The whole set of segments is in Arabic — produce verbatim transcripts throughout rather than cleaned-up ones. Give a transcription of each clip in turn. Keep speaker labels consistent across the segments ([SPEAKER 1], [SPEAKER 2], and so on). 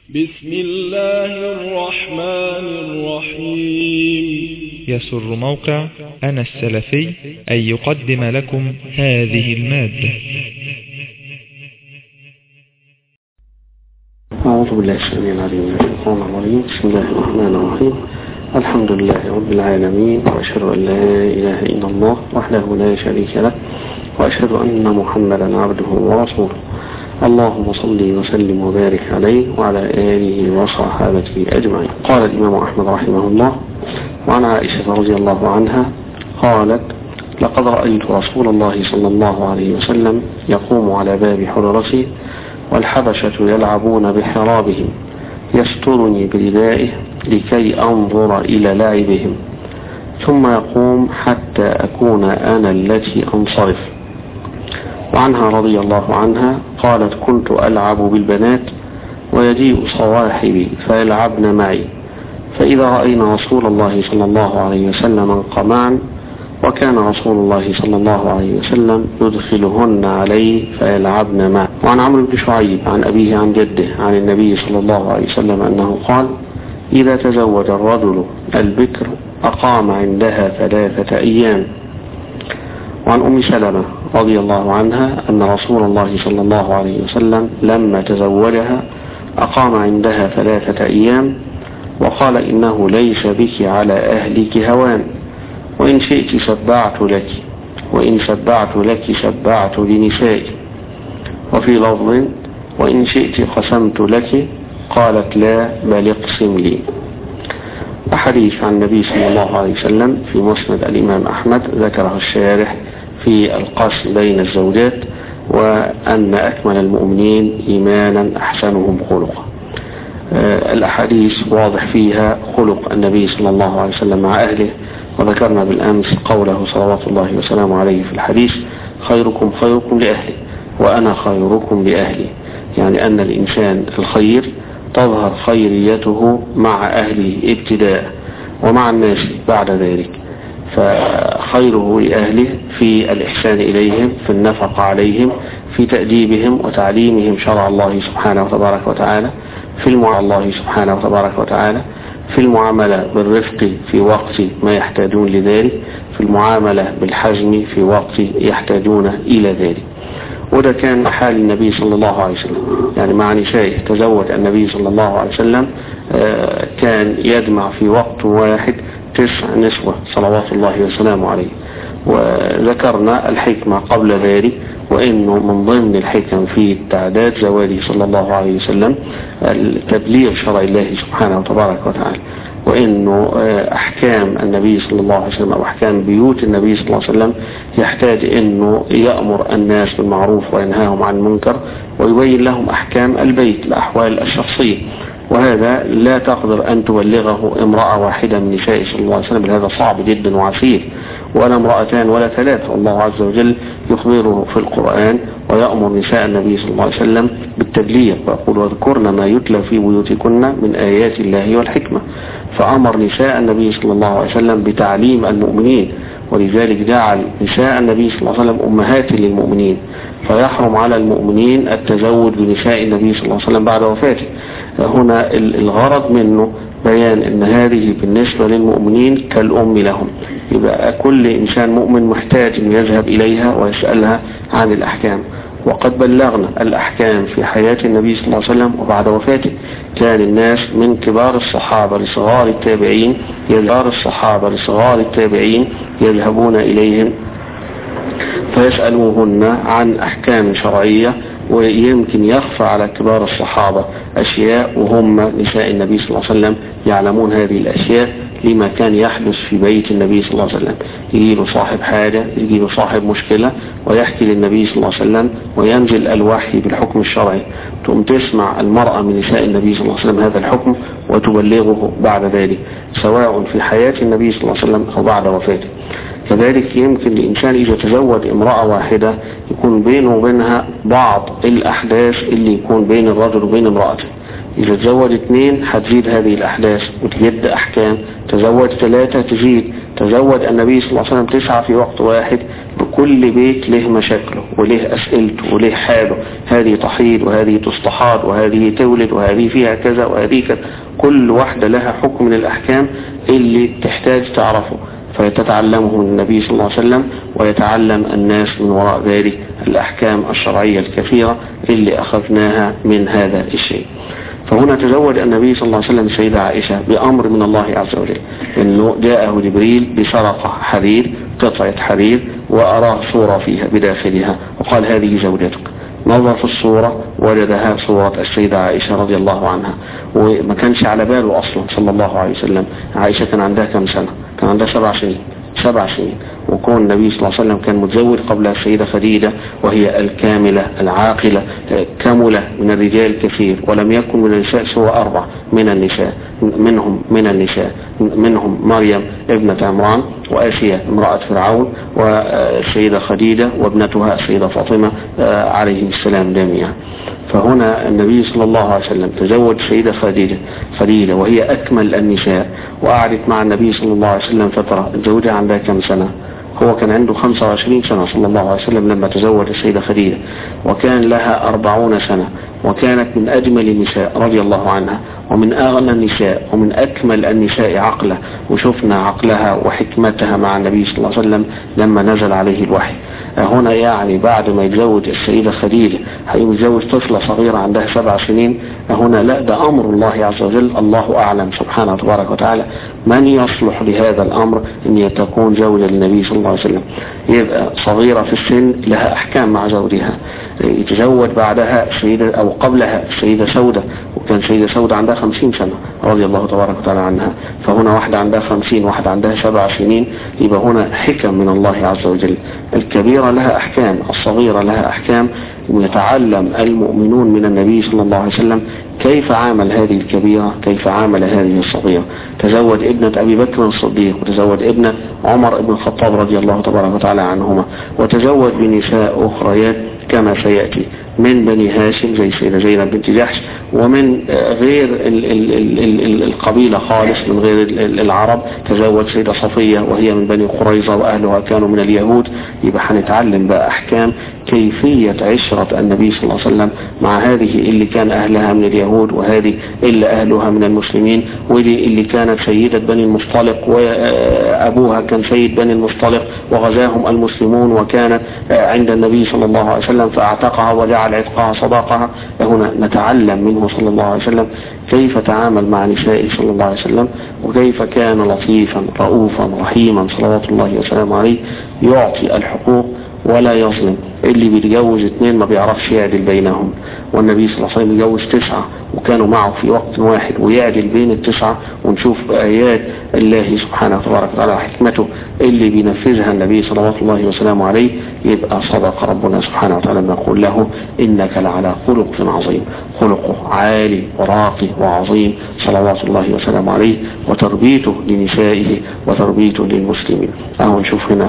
[SPEAKER 1] بسم الله الرحمن الرحيم.
[SPEAKER 2] يسر موقع أنا السلفي أن يقدم لكم هذه المادة.
[SPEAKER 3] أعوذ بالله السميع العليم من الشيطان الرجيم. بسم الله الرحمن الرحيم. الحمد لله رب العالمين، وأشهد أن لا إله إلا الله وحده لا شريك له، وأشهد أن محمدا عبده ورسوله. اللهم صل وسلم وبارك عليه وعلى آله وصحابته أجمعين. قال الإمام أحمد رحمه الله: وعن عائشة رضي الله عنها قالت: لقد رأيت رسول الله صلى الله عليه وسلم يقوم على باب حجرته والحبشة يلعبون بحرابهم، يسترني بردائه لكي أنظر إلى لعبهم، ثم يقوم حتى أكون أنا التي أنصرف. وعنها رضي الله عنها قالت: كنت ألعب بالبنات ويجيء صواحبي فيلعبن معي، فإذا رأينا رسول الله صلى الله عليه وسلم انقمعن، وكان رسول الله صلى الله عليه وسلم يدخلهن عليه فيلعبن معه. وعن عمرو بن شعيب عن أبيه عن جده عن النبي صلى الله عليه وسلم أنه قال: إذا تزوج الرجل البكر أقام عندها ثلاثة أيام. وعن أم سلمة رضي الله عنها أن رسول الله صلى الله عليه وسلم لما تزوجها أقام عندها ثلاثة أيام، وقال: إنه ليس بك على أهلك هوان، وإن شئت شبعت لك، وإن شبعت لك شبعت لنسائي. وفي لفظ: وإن شئت قسمت لك، قالت: لا، بل اقسم لي. وحديث عن النبي صلى الله عليه وسلم في مسند الإمام أحمد ذكره الشارح في القسم بين الزوجات، وأن أكمل المؤمنين إيمانا أحسنهم خلقا. آه الأحاديث واضح فيها خلق النبي صلى الله عليه وسلم مع أهله، وذكرنا بالأمس قوله صلوات الله وسلامه عليه في الحديث: خيركم خيركم لأهله وأنا خيركم لأهلي، يعني أن الإنسان الخير تظهر خيريته مع أهله ابتداء ومع الناس بعد ذلك. فخيره لأهله في الإحسان إليهم، في النفقة عليهم، في تأديبهم وتعليمهم شرع الله سبحانه وتبارك وتعالى، في المعاملة الله سبحانه وتبارك وتعالى، في المعاملة بالرفق في وقت ما يحتاجون لذلك، في المعاملة بالحزم في وقت يحتاجون إلى ذلك. وده كان حال النبي صلى الله عليه وسلم، يعني مع نسائه تزوج النبي صلى الله عليه وسلم كان يجمع في وقت واحد تسع نسوة صلوات الله وسلامه عليه. وذكرنا الحكمة قبل ذلك، وإنه من ضمن الحكم في تعداد زواجه صلى الله عليه وسلم تبليغ شرع الله سبحانه وتبارك وتعالى، وإنه أحكام النبي صلى الله عليه وسلم أو أحكام بيوت النبي صلى الله عليه وسلم يحتاج إنه يأمر الناس بالمعروف وينهاهم عن المنكر، ويبين لهم أحكام البيت، الأحوال الشخصية. وهذا لا تقدر أن تبلغه امرأة واحدة من نساء صلى الله عليه وسلم، هذا صعب جدا وعسير، ولا امرأتان ولا ثلاثة. الله عز وجل يخبره في القرآن ويأمر نساء النبي صلى الله عليه وسلم بالتبليغ، ويقول: واذكرن ما يتلى في بيوتكن من آيات الله والحكمة. فأمر نساء النبي صلى الله عليه وسلم بتعليم المؤمنين، ولذلك جعل نساء النبي صلى الله عليه وسلم أمهات للمؤمنين، فيحرم على المؤمنين التزوج بنساء النبي صلى الله عليه وسلم بعد وفاته. هنا الغرض منه بيان أن هذه بالنسبة للمؤمنين كالأم لهم، يبقى كل إنسان مؤمن محتاج أن يذهب إليها ويسألها عن الأحكام. وقد بلغنا الأحكام في حياة النبي صلى الله عليه وسلم وبعد وفاته. كان الناس من كبار الصحابة لصغار التابعين كبار الصحابة لصغار التابعين يذهبون إليهم فيسألوهن عن أحكام شرعية، ويمكن يخفى على كبار الصحابة أشياء وهم نساء النبي صلى الله عليه وسلم يعلمون هذه الأشياء لما كان يحدث في بيت النبي صلى الله عليه وسلم. يجي له صاحب حاجة، يجي له صاحب مشكلة، ويحكي للنبي صلى الله عليه وسلم، وينزل الوحي بالحكم الشرعي. تقوم تسمع المرأة من نساء النبي صلى الله عليه وسلم هذا الحكم وتبلغه بعد ذلك، سواء في حياة النبي صلى الله عليه وسلم أو بعد وفاته. كذلك يمكن الإنسان إذا تزوج امرأة واحدة يكون بينه وبينها بعض الأحداث اللي يكون بين الرجل وبين امرأته. إذا تزوج اثنين هتزيد هذه الأحداث وتجد أحكام، تزوج ثلاثة تزيد، تزوج النبي صلى الله عليه وسلم تسعة في وقت واحد، وكل بيت له مشاكله وله أسئلته وله حاله، هذه تحيض وهذه تستحاض وهذه تولد وهذه فيها كذا وهذه كذا، كل واحدة لها حكم من الأحكام اللي تحتاج تعرفه، فيتتعلمه من النبي صلى الله عليه وسلم، ويتعلم الناس من وراء ذلك الأحكام الشرعية الكثيرة اللي أخذناها من هذا الشيء. فهنا تزوج النبي صلى الله عليه وسلم السيدة عائشة بأمر من الله عز وجل، إنه جاءه جبريل بسرقة حرير، قطعة حرير، وأراه صورة فيها بداخلها وقال هذه زوجتك. نظر في الصورة وجدها صورة السيدة عائشة رضي الله عنها، وما كانش على باله أصلا صلى الله عليه وسلم. عائشة كان عندها كم سنة؟ كان عندها سبع سنين سبع سنين وكون النبي صلى الله عليه وسلم كان متزوج قبل السيدة خديجة، وهي الكاملة العاقلة كاملة من الرجال كثير، ولم يكن من النساء سوى أربع من النساء منهم من النساء منهم مريم ابنة عمران، وآسيا امرأة فرعون، والسيدة خديجة وابنتها السيدة فاطمة عليه السلام جميعا. فهنا النبي صلى الله عليه وسلم تزوج سيدة خديجة خديجة وهي أكمل النساء، وقعدت مع النبي صلى الله عليه وسلم فترة. زوجها عندها كم سنة؟ هو كان عنده خمسة وعشرين سنة صلى الله عليه وسلم لما تزوج السيدة خديجة، وكان لها أربعون سنة، وكانت من أجمل النساء رضي الله عنها، ومن أغنى النساء، ومن أكمل النساء عقلا، وشفنا عقلها وحكمتها مع النبي صلى الله عليه وسلم لما نزل عليه الوحي. هنا يعني بعد ما يتزوج السيدة خديجة هيتزوج طفلة صغيرة عندها سبع سنين. هنا لا، ده أمر الله عز وجل، الله أعلم سبحانه وتبارك وتعالى من يصلح لهذا الأمر أن تكون زوجة للنبي صلى الله عليه وسلم. يبقى صغيرة في السن لها أحكام مع زوجها. يتزوج بعدها سيدة أو قبلها سيدة سودة، وكان سيدة سودة عندها خمسين سنة رضي الله تبارك وتعالى عنها. فهنا واحدة عندها خمسين، واحدة عندها سبع سنين. يبقى هنا حكم من الله عز وجل. الكبيرة لها أحكام، الصغيرة لها أحكام، ويتعلم المؤمنون من النبي صلى الله عليه وسلم كيف عامل هذه الكبيرة، كيف عامل هذه الصغيرة. تزوج ابنة أبي بكر الصديق، وتزوج ابنة عمر بن الخطاب رضي الله تبارك وتعالى عنهما، وتزوج بنساء أخريات كما سيأتي من بني هاشم زي سيدة زينب بنت جحش، ومن غير ال ال ال ال القبيلة خالص من غير العرب تزوج سيدة صفية وهي من بني قريظة وأهلها كانوا من اليهود. يبقى هنتعلم بقى أحكام كيفية عشرة النبي صلى الله عليه وسلم مع هذه اللي كان أهلها من اليهود، وهذه اللي أهلها من المسلمين، ودي اللي كانت سيدة بني المصطلق وأبوها كان سيد بني المصطلق وغزاهم المسلمون، وكانت عند النبي صلى الله عليه وسلم فاعتقها وجعل عتقها صداقها. هنا نتعلم منه صلى الله عليه وسلم كيف تعامل مع نسائه صلى الله عليه وسلم، وكيف كان لطيفا رؤوفا رحيما صلوات الله وسلامه عليه، يعطي الحقوق ولا يظلم. اللي بيتجوز اثنين ما بيعرفش يعدل بينهم، والنبي صلى الله عليه وسلم يتجوز تسعة وكانوا معه في وقت واحد ويعدل بين التسعة. ونشوف آيات الله سبحانه وتبارك وتعالى وحكمته اللي بينفذها النبي صلى الله وسلامه عليه. يبقى صدق ربنا سبحانه وتعالى نقول له إنك لعلى خلق عظيم، خلقه عالي وراقي وعظيم صلوات الله وسلامه عليه، وتربيته لنسائه وتربيته للمسلمين. أهو نشوف هنا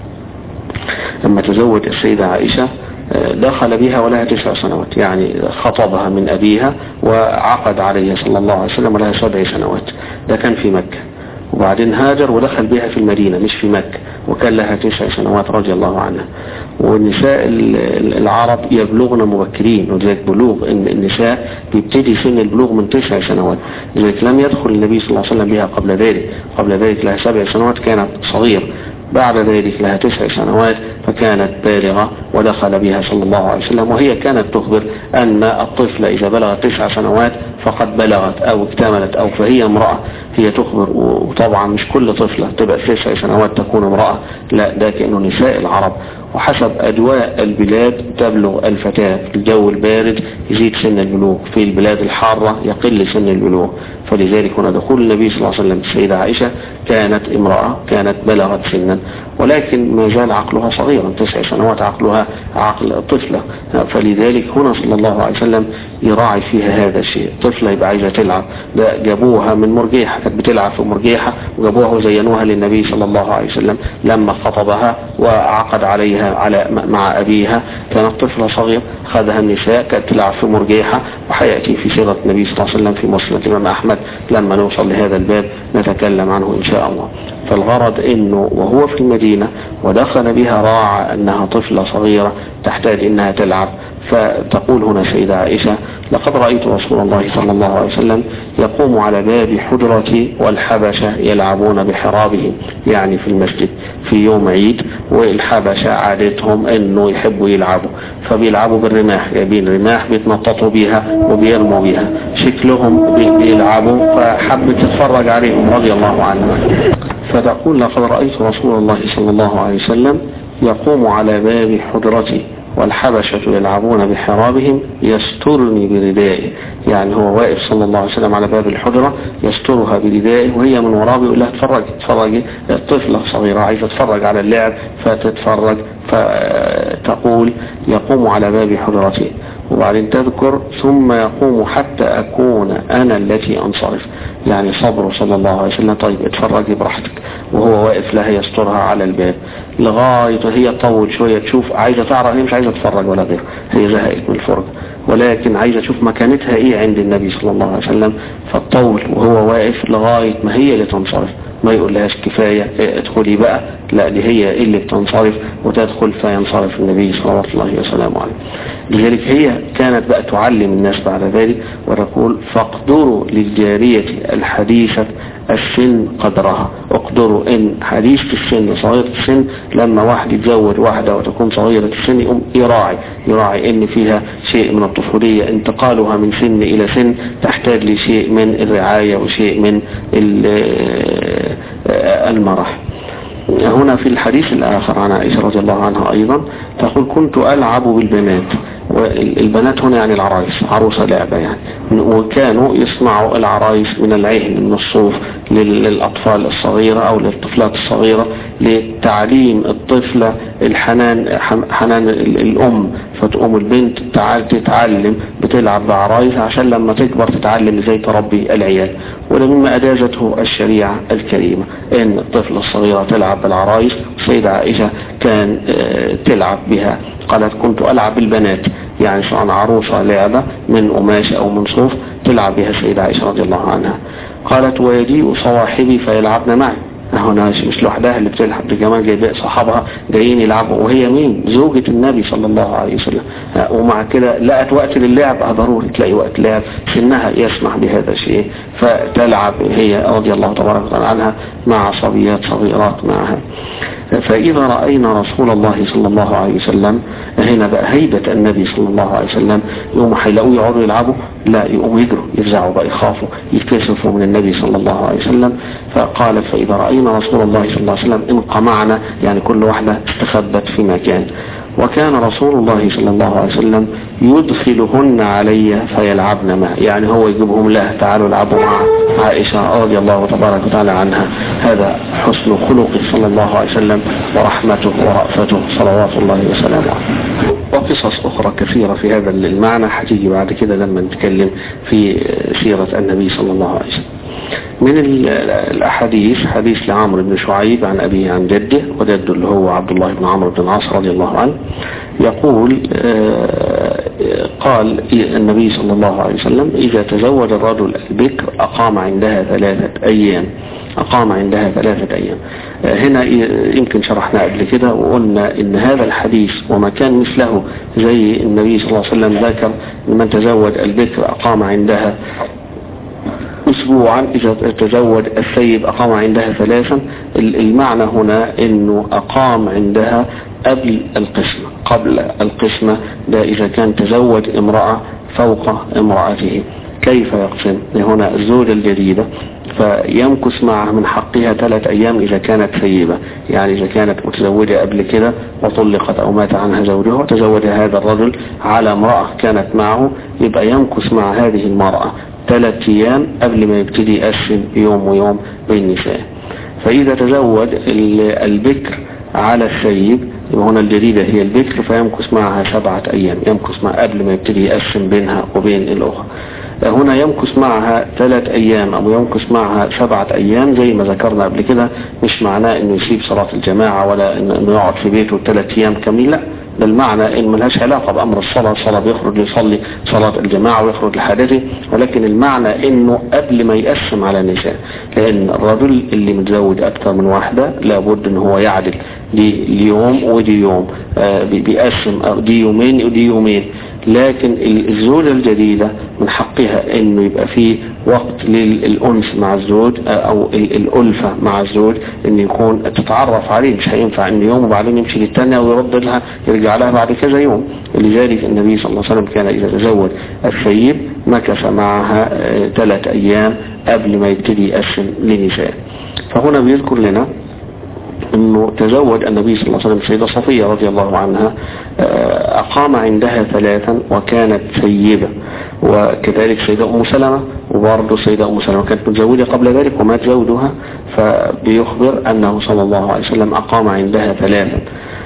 [SPEAKER 3] لما تزوج السيدة عائشة دخل بها ولها تسع سنوات، يعني خطبها من أبيها وعقد عليها صلى الله عليه وسلم ولها سبع سنوات. ده كان في مكة، وبعدين هاجر ودخل بها في المدينة مش في مكة، وكان لها تسع سنوات رضي الله عنها. والنساء العرب يبلغن مبكرين، وذلك بلوغ النساء بيبتدي سن البلوغ من تسع سنوات. لذلك لم يدخل النبي صلى الله عليه وسلم بها قبل ذلك. قبل ذلك لها سبع سنوات كانت صغير، بعد ذلك لها تسع سنوات فكانت بالغة ودخل بها صلى الله عليه وسلم. وهي كانت تخبر أن الطفل إذا بلغت تسع سنوات فقد بلغت أو اكتملت أو فهي امرأة. هي تخبر، وطبعا مش كل طفلة تبقى تسع سنوات تكون امرأة، لا، ده كأنه نساء العرب وحسب أدواء البلاد تبلغ الفتاة. في الجو البارد يزيد سن البلوغ، في البلاد الحارة يقل سن البلوغ. فلذلك هنا دخول النبي صلى الله عليه وسلم السيدة عائشة كانت امرأة، كانت بلغت سنا، ولكن ما زال عقلها صغيرا، تسع سنوات عقلها عقل طفلة. فلذلك هنا صلى الله عليه وسلم يراعي فيها هذا الشيء. طفلة يبقى عايزة تلعب، ده جابوها من مرجيحة، كانت بتلعب في مرجيحة وجابوها وزينوها للنبي صلى الله عليه وسلم لما خطبها وعقد عليها على مع أبيها. كانت طفلة صغيرة، خذها النساء كانت تلعب في مرجيحة، وحيأتي في سيرة النبي صلى الله عليه وسلم في مسند الإمام أحمد لما نوصل لهذا الباب نتكلم عنه إن شاء الله. فالغرض إنه وهو في المدينة ودخل بها تراعى أنها طفلة صغيرة تحتاج أنها تلعب. فتقول هنا سيدة عائشة: لقد رأيت رسول الله صلى الله عليه وسلم يقوم على باب حجرتي والحبشة يلعبون بحرابهم، يعني في المسجد في يوم عيد، والحبشة عادتهم أنه يحبوا يلعبوا، فبيلعبوا بالرماح، جايبين رماح بيتنططوا بيها وبيرموا بيها، شكلهم بيلعبوا، فحب تتفرج عليهم رضي الله عنهم. فتقول: لقد رأيت رسول الله صلى الله عليه وسلم يقوم على باب حجرتي والحبشة يلعبون بحرابهم يسترني بردائه، يعني هو واقف صلى الله عليه وسلم على باب الحجرة يسترها بردائه، وهي من وراه بيقول لها: اتفرجي اتفرجي، طفلة صغيرة عايزة تتفرج على اللعب فتتفرج. فتقول: يقوم على باب حجرتي، وبعدين تذكر: ثم يقوم حتى أكون أنا التي أنصرف، يعني صبره صلى الله عليه وسلم. طيب اتفرجي براحتك، وهو واقف لها يسترها على الباب لغاية هي تطول شوية تشوف، عايزة تعرف، هي مش عايزة تتفرج ولا غير، هي زهقت من الفرج، ولكن عايزة تشوف مكانتها ايه عند النبي صلى الله عليه وسلم، فتطول وهو واقف لغاية ما هي اللي تنصرف، ما يقول لهاش كفاية ادخلي بقى، لا دي هي اللي بتنصرف وتدخل، فينصرف النبي صلى الله عليه وسلم عليه. لذلك هي كانت بقى تعلم الناس بعد ذلك وتقول: فاقدروا للجارية الحديثة السن قدرها، اقدروا ان حديثة السن صغيرة السن لما واحد يتزوج واحدة وتكون صغيرة السن يقوم يراعي يراعي ان فيها شيء من الطفولية، انتقالها من سن الى سن تحتاج لشيء من الرعاية وشيء من المرح. هنا في الحديث الآخر عن عائشة رضي الله عنها أيضا تقول: كنت ألعب بالبنات، والبنات هنا يعني العرايس، عروسة لعبة يعني، وكانوا يصنعوا العرايس من العهن من الصوف للأطفال الصغيرة أو للطفلات الصغيرة لتعليم الطفلة الحنان حنان الأم، فتقوم البنت تتعلم بتلعب بعرايس عشان لما تكبر تتعلم ازاي تربي العيال. وده مما أجازته الشريعة الكريمة ان الطفلة الصغيرة تلعب بالعرايس. سيدة عائشة كان تلعب بها، قالت: كنت ألعب بالبنات، يعني سواء عروسة لعبة من قماش أو من صوف تلعب بها السيدة عائشة رضي الله عنها. قالت: ويجيء صواحبي فيلعبن معي، هنا مش لوحدها اللي بتلعب، دي كمان جايبه صحابها جايين يلعبوا، وهي مين؟ زوجة النبي صلى الله عليه وسلم، ومع كده لقت وقت للعب، ضروري تلاقي وقت لعب، سنها يسمح بهذا الشيء، فتلعب هي رضي الله تبارك وتعالى عنها مع صبيات صغيرات معها. فإذا رأينا رسول الله صلى الله عليه وسلم، هنا بقى هيبة النبي صلى الله عليه وسلم، يقوموا هيلاقوا يقعدوا يلعبوا، لا يقوموا يجروا يفزعوا بقى، يخافوا يتكسفوا من النبي صلى الله عليه وسلم. فقالت: فإذا رأينا رسول الله صلى الله عليه وسلم انقمعنا، يعني كل واحدة استخبت في مكان. وكان رسول الله صلى الله عليه وسلم يدخلهن علي فيلعبن معه، يعني هو يجيبهم له، تعالوا العبوا مع عائشة رضي الله تبارك وتعالى عنها. هذا حسن خلقه صلى الله عليه وسلم ورحمته ورأفته صلوات الله وسلامه عليه. وقصص أخرى كثيرة في هذا المعنى هتيجي بعد كده لما نتكلم في سيرة النبي صلى الله عليه وسلم. من الأحاديث حديث لعمرو بن شعيب عن أبيه عن جده، وجده اللي هو عبد الله بن عمرو بن العاص رضي الله عنه، يقول: قال النبي صلى الله عليه وسلم: إذا تزوج الرجل البكر أقام عندها ثلاثة أيام أقام عندها ثلاثة أيام. هنا يمكن شرحنا قبل كده وقلنا إن هذا الحديث وما كان مثله زي النبي صلى الله عليه وسلم ذكر من تزوج البكر أقام عندها أسبوعا، إذا تزوج الثيب أقام عندها ثلاثا. المعنى هنا إنه أقام عندها قبل القسمة قبل القسمة ده إذا كان تزوج امرأة فوق امرأته. كيف يقسم؟ هنا الزوجة الجديدة فيمكث معها من حقها ثلاث أيام إذا كانت ثيبة، يعني إذا كانت متزوجة قبل كده وطلقت أو مات عنها زوجها وتزوج هذا الرجل على امرأة كانت معه، يبقى يمكث مع هذه المرأة ثلاث أيام قبل ما يبتدي يقسم يوم ويوم بين النساء. فإذا تزوج البكر على الثيب، هنا الجديدة هي البكر، فيمكث معها سبعة أيام، يمكث معها قبل ما يبتدي يقسم بينها وبين الأخرى. هنا يمكث معها ثلاث أيام أو يمكث معها سبعة أيام زي ما ذكرنا قبل كده، مش معناه إنه يسيب صلاة الجماعة ولا إنه يقعد في بيته ثلاث أيام كاملة، ده المعنى إن ملهاش علاقة بأمر الصلاة، الصلاة بيخرج يصلي صلاة الجماعة ويخرج لحاجته، ولكن المعنى إنه قبل ما يقسم على النساء، لأن الرجل اللي متزوج أكثر من واحدة لابد إن هو يعدل، دي اليوم ودي يوم، آه بيقسم دي يومين ودي يومين. لكن الزوجة الجديدة من حقها انه يبقى فيه وقت للأنس مع الزوج او الألفة مع الزوج، ان يكون تتعرف عليه. مش هينفع ان يوم وبعدين يمشي للتانية ويرد لها يرجع لها بعد كذا يوم. لذلك النبي صلى الله عليه وسلم كان اذا تزوج الثيب مكث معها ثلاث ايام قبل ما يبتدي يقسم لنساء. فهنا بيذكر لنا انه تزوج النبي صلى الله عليه وسلم السيدة صفية رضي الله عنها، اقام عندها ثلاثا وكانت ثيبة، وكذلك سيدة ام سلمة، وبرضه سيدة ام سلمة كانت متزوجة قبل ذلك ومات زوجها، فبيخبر انه صلى الله عليه وسلم اقام عندها ثلاثا.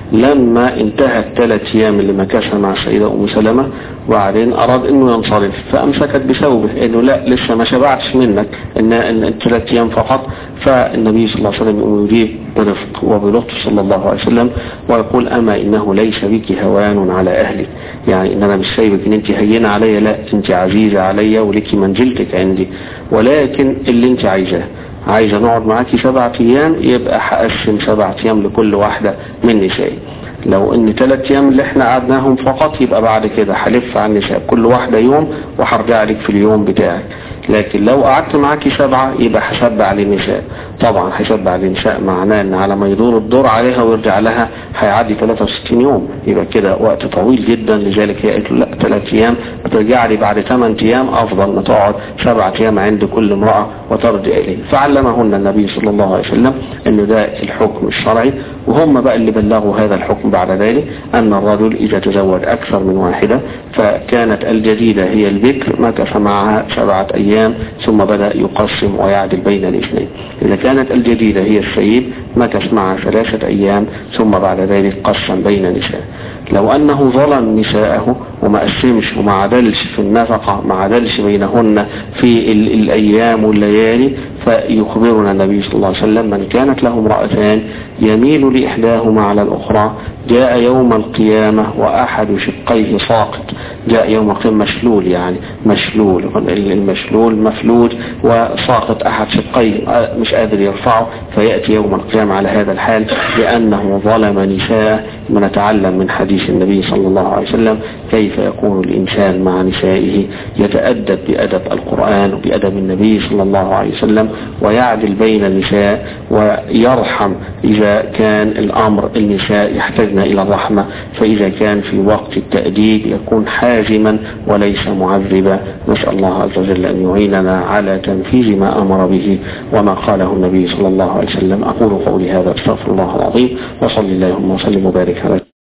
[SPEAKER 3] لما انتهت ثلاث ايام اللي مكثها مع السيدة ام سلمة وبعدين اراد انه ينصرف، فامسكت بثوبه انه لا لسه ما شبعتش منك ان الثلاث ايام فقط. فالنبي صلى الله عليه وسلم يجيب برفق وبلطف صلى الله عليه وسلم ويقول اما انه ليس بك هوان على اهلك، يعني ان انا مش سايبك ان انت هينة علي، لا انت عزيزة علي ولك منزلتك عندي، ولكن اللي انت عايزاه، عايزة نقعد معاكي سبعة ايام يبقى هقسم سبعة ايام لكل واحدة من نسائي. لو ان ثلاث ايام اللي احنا قعدناهم فقط يبقى بعد كده هلف على النساء كل واحدة يوم وهرجع لك في اليوم بتاعك. لكن لو قعدت معاكي سبعة يبقى هسبع للنساء. طبعا هسبع للنساء معناه ان على ما يدور الدور عليها ويرجع لها هيعدي ثلاثة وستين يوم، يبقى كده وقت طويل جدا. لذلك هي قالت له لا ثلاث ايام بترجع لي بعد ثمان ايام افضل ما تقعد سبعة ايام عند كل امرأة وترجع اليه. فعلمهن النبي صلى الله عليه وسلم انه ده الحكم الشرعي، وهم بقى اللي بلغوا هذا الحكم بعد ذلك ان الرجل اذا تزوج اكثر من واحدة فكانت الجديدة هي البكر مكث معها سبعة ايام ثم بدأ يقسم ويعدل بين الاثنين. إذا كانت الجديدة هي السيد مكث معها ثلاثة أيام ثم بعد ذلك قسم بين نساء. لو أنه ظلم نساءه وما قسمش وما عدلش في النفقة، ما عدلش بينهن في الأيام والليالي، فيخبرنا النبي صلى الله عليه وسلم من كانت له امرأتان يميل لإحداهما على الأخرى جاء يوم القيامة وأحد شقيه ساقط. جاء يوم القيامة مشلول، يعني مشلول، المشلول مفلوج وساقط أحد شقيه مش قادر يرفعه، فيأتي يوم القيامة على هذا الحال لأنه ظلم نساء. ونتعلم من حديث النبي صلى الله عليه وسلم كيف يكون الإنسان مع نسائه، يتأدب بأدب القرآن وبأدب النبي صلى الله عليه وسلم ويعدل بين النساء ويرحم إذا كان الأمر النساء يحتاجن إلى الرحمة، فإذا كان في وقت التأديب يكون حازما وليس معذبا. نسأل الله عز وجل أن يعيننا على تنفيذ ما أمر به وما قاله النبي صلى الله عليه وسلم. أقول قولي هذا، استغفر الله العظيم، وصلى اللهم وسلم وبارك على